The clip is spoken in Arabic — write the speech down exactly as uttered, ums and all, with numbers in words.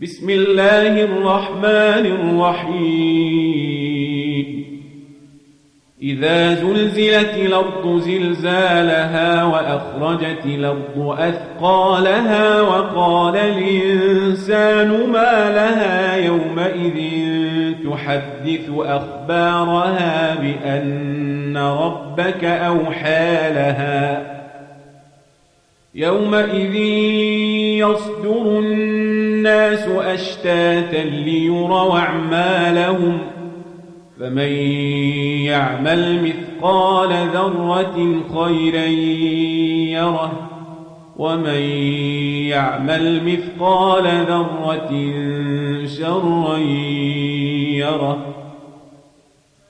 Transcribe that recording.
بسم الله الرحمن الرحيم إذا زلزلت الأرض زلزالها وأخرجت الأرض أثقالها وقال الإنسان ما لها يومئذ تحدث أخبارها بأن ربك أوحى لها يومئذ يصدر الناس أشتاتا ليروا أعمالهم فمن يعمل مثقال ذرة خيرا يره ومن يعمل مثقال ذرة شرا يره